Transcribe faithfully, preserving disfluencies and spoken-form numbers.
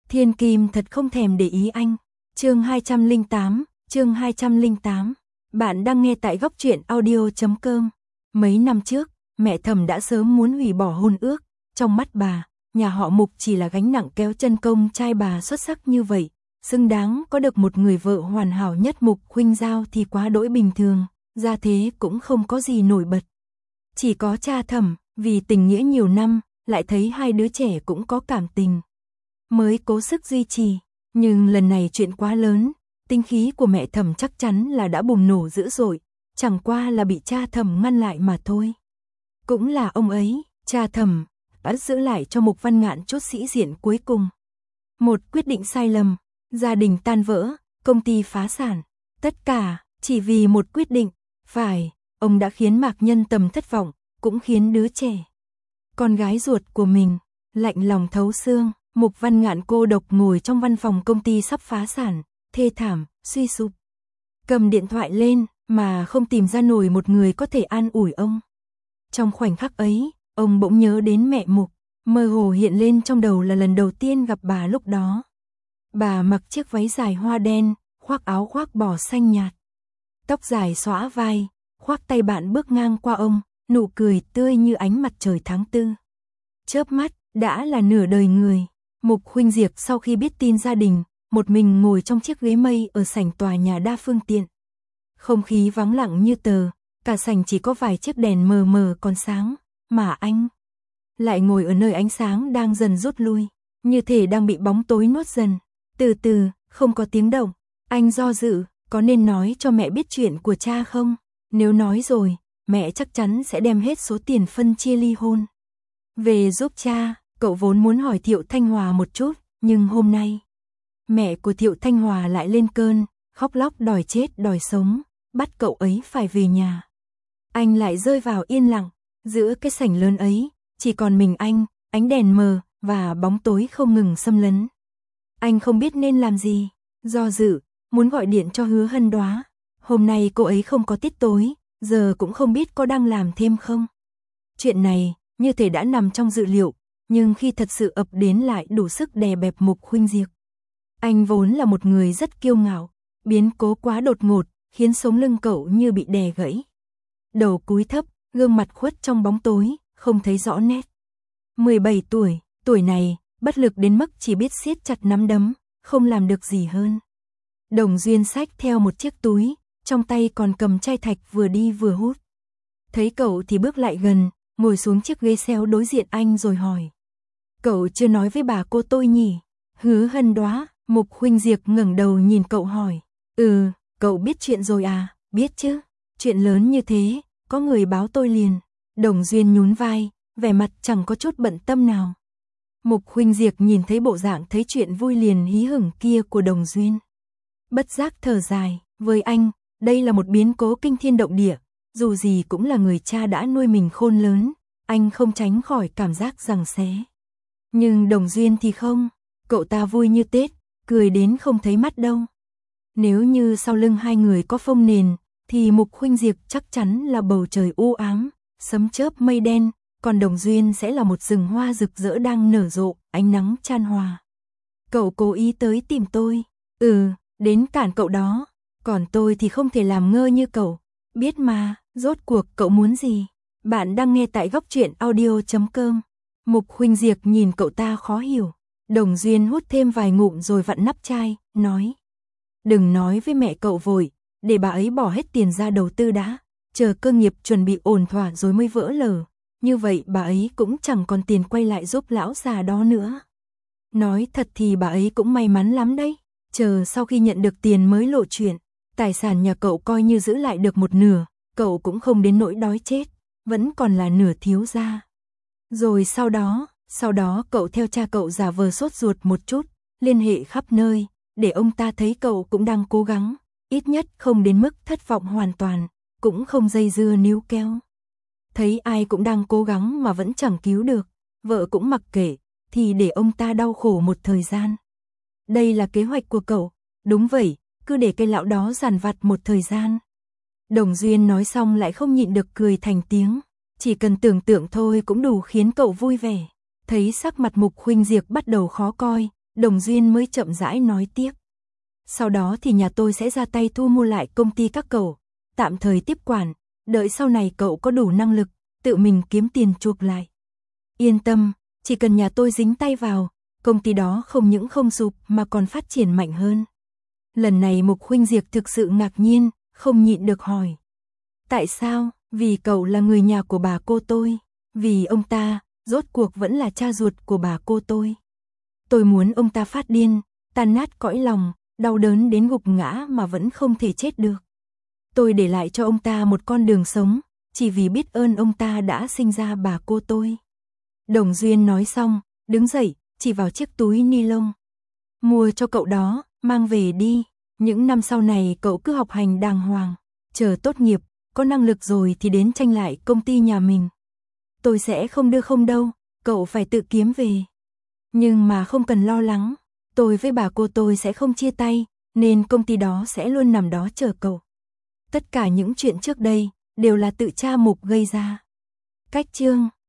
Thiên Kim thật không thèm để ý anh. Chương hai trăm lẻ tám, chương hai trăm lẻ tám. Bạn đang nghe tại góc truyện audio chấm com. Mấy năm trước, mẹ Thẩm đã sớm muốn hủy bỏ hôn ước, trong mắt bà, nhà họ Mục chỉ là gánh nặng kéo chân công trai bà xuất sắc như vậy, xứng đáng có được một người vợ hoàn hảo nhất. Mục Khuynh Giao thì quá đỗi bình thường, gia thế cũng không có gì nổi bật. Chỉ có cha Thẩm, vì tình nghĩa nhiều năm, lại thấy hai đứa trẻ cũng có cảm tình, mới cố sức duy trì. Nhưng lần này chuyện quá lớn, tinh khí của mẹ Thẩm chắc chắn là đã bùng nổ dữ dội, chẳng qua là bị cha Thẩm ngăn lại mà thôi. Cũng là ông ấy, cha Thẩm, đã giữ lại cho Mục Văn Ngạn chút sĩ diện cuối cùng. Một quyết định sai lầm, gia đình tan vỡ, công ty phá sản, tất cả chỉ vì một quyết định. Phải, ông đã khiến Mạc Nhân Tầm thất vọng, cũng khiến đứa trẻ, con gái ruột của mình, lạnh lòng thấu xương. Mục Văn Ngạn cô độc ngồi trong văn phòng công ty sắp phá sản, thê thảm, suy sụp. Cầm điện thoại lên, mà không tìm ra nổi một người có thể an ủi ông. Trong khoảnh khắc ấy, ông bỗng nhớ đến mẹ Mục, mơ hồ hiện lên trong đầu là lần đầu tiên gặp bà lúc đó. Bà mặc chiếc váy dài hoa đen, khoác áo khoác bò xanh nhạt, tóc dài xõa vai, khoác tay bạn bước ngang qua ông, nụ cười tươi như ánh mặt trời tháng tư. Chớp mắt, đã là nửa đời người. Mục Khuynh Diệp sau khi biết tin gia đình, một mình ngồi trong chiếc ghế mây ở sảnh tòa nhà đa phương tiện. Không khí vắng lặng như tờ, cả sảnh chỉ có vài chiếc đèn mờ mờ còn sáng, mà anh lại ngồi ở nơi ánh sáng đang dần rút lui, như thể đang bị bóng tối nuốt dần. Từ từ, không có tiếng động, anh do dự, có nên nói cho mẹ biết chuyện của cha không? Nếu nói rồi, mẹ chắc chắn sẽ đem hết số tiền phân chia ly hôn về giúp cha. Cậu vốn muốn hỏi Thiệu Thanh Hòa một chút, nhưng hôm nay, mẹ của Thiệu Thanh Hòa lại lên cơn, khóc lóc đòi chết đòi sống, bắt cậu ấy phải về nhà. Anh lại rơi vào yên lặng, giữa cái sảnh lớn ấy, chỉ còn mình anh, ánh đèn mờ, và bóng tối không ngừng xâm lấn. Anh không biết nên làm gì, do dự, muốn gọi điện cho Hứa Hân Đoá. Hôm nay cô ấy không có tiết tối, giờ cũng không biết có đang làm thêm không. Chuyện này, như thể đã nằm trong dự liệu, nhưng khi thật sự ập đến lại đủ sức đè bẹp Mục Khuynh Diệp. Anh vốn là một người rất kiêu ngạo, biến cố quá đột ngột, khiến sống lưng cậu như bị đè gãy. Đầu cúi thấp, gương mặt khuất trong bóng tối, không thấy rõ nét. mười bảy tuổi, tuổi này, bất lực đến mức chỉ biết siết chặt nắm đấm, không làm được gì hơn. Đồng Duyên xách theo một chiếc túi, trong tay còn cầm chai thạch vừa đi vừa hút. Thấy cậu thì bước lại gần, ngồi xuống chiếc ghế xéo đối diện anh rồi hỏi. Cậu chưa nói với bà cô tôi nhỉ? Hứa Hân Đoá. Mục Khuynh Diệp ngẩng đầu nhìn cậu hỏi. Ừ, cậu biết chuyện rồi à? Biết chứ, chuyện lớn như thế, có người báo tôi liền. Đồng Duyên nhún vai, vẻ mặt chẳng có chút bận tâm nào. Mục Khuynh Diệp nhìn thấy bộ dạng thấy chuyện vui liền hí hửng kia của Đồng Duyên, bất giác thở dài. Với anh, đây là một biến cố kinh thiên động địa, dù gì cũng là người cha đã nuôi mình khôn lớn, anh không tránh khỏi cảm giác giằng xé. Nhưng Đồng Duyên thì không, cậu ta vui như Tết, cười đến không thấy mắt đâu. Nếu như sau lưng hai người có phông nền, thì Mục Khuynh Diệp chắc chắn là bầu trời u ám, sấm chớp mây đen, còn Đồng Duyên sẽ là một rừng hoa rực rỡ đang nở rộ, ánh nắng chan hòa. Cậu cố ý tới tìm tôi. Ừ, đến cản cậu đó, còn tôi thì không thể làm ngơ như cậu. Biết mà, rốt cuộc cậu muốn gì? Bạn đang nghe tại góc truyện audio chấm com. Mục Khuynh Diệp nhìn cậu ta khó hiểu. Đồng Duyên hút thêm vài ngụm rồi vặn nắp chai, nói. Đừng nói với mẹ cậu vội, để bà ấy bỏ hết tiền ra đầu tư đã, chờ cơ nghiệp chuẩn bị ổn thỏa rồi mới vỡ lở. Như vậy bà ấy cũng chẳng còn tiền quay lại giúp lão già đó nữa. Nói thật thì bà ấy cũng may mắn lắm đấy, chờ sau khi nhận được tiền mới lộ chuyện. Tài sản nhà cậu coi như giữ lại được một nửa, cậu cũng không đến nỗi đói chết, vẫn còn là nửa thiếu gia. Rồi sau đó, sau đó cậu theo cha cậu giả vờ sốt ruột một chút, liên hệ khắp nơi, để ông ta thấy cậu cũng đang cố gắng, ít nhất không đến mức thất vọng hoàn toàn, cũng không dây dưa níu kéo. Thấy ai cũng đang cố gắng mà vẫn chẳng cứu được, vợ cũng mặc kệ, thì để ông ta đau khổ một thời gian. Đây là kế hoạch của cậu, đúng vậy, cứ để cây lão đó giàn vặt một thời gian. Đồng Duyên nói xong lại không nhịn được cười thành tiếng, chỉ cần tưởng tượng thôi cũng đủ khiến cậu vui vẻ. Thấy sắc mặt Mục Khuynh Diệp bắt đầu khó coi, Đồng Duyên mới chậm rãi nói tiếp. Sau đó thì nhà tôi sẽ ra tay thu mua lại công ty các cậu, tạm thời tiếp quản, đợi sau này cậu có đủ năng lực, tự mình kiếm tiền chuộc lại. Yên tâm, chỉ cần nhà tôi dính tay vào, công ty đó không những không sụp mà còn phát triển mạnh hơn. Lần này Mục Khuynh Diệp thực sự ngạc nhiên, không nhịn được hỏi. Tại sao? Vì cậu là người nhà của bà cô tôi. Vì ông ta, rốt cuộc vẫn là cha ruột của bà cô tôi. Tôi muốn ông ta phát điên, tan nát cõi lòng, đau đớn đến gục ngã mà vẫn không thể chết được. Tôi để lại cho ông ta một con đường sống, chỉ vì biết ơn ông ta đã sinh ra bà cô tôi. Đồng Duyên nói xong, đứng dậy, chỉ vào chiếc túi ni lông. Mua cho cậu đó, mang về đi. Những năm sau này cậu cứ học hành đàng hoàng, chờ tốt nghiệp, có năng lực rồi thì đến tranh lại công ty nhà mình. Tôi sẽ không đưa không đâu, cậu phải tự kiếm về. Nhưng mà không cần lo lắng, tôi với bà cô tôi sẽ không chia tay, nên công ty đó sẽ luôn nằm đó chờ cậu. Tất cả những chuyện trước đây đều là tự cha Mục gây ra. Cách chương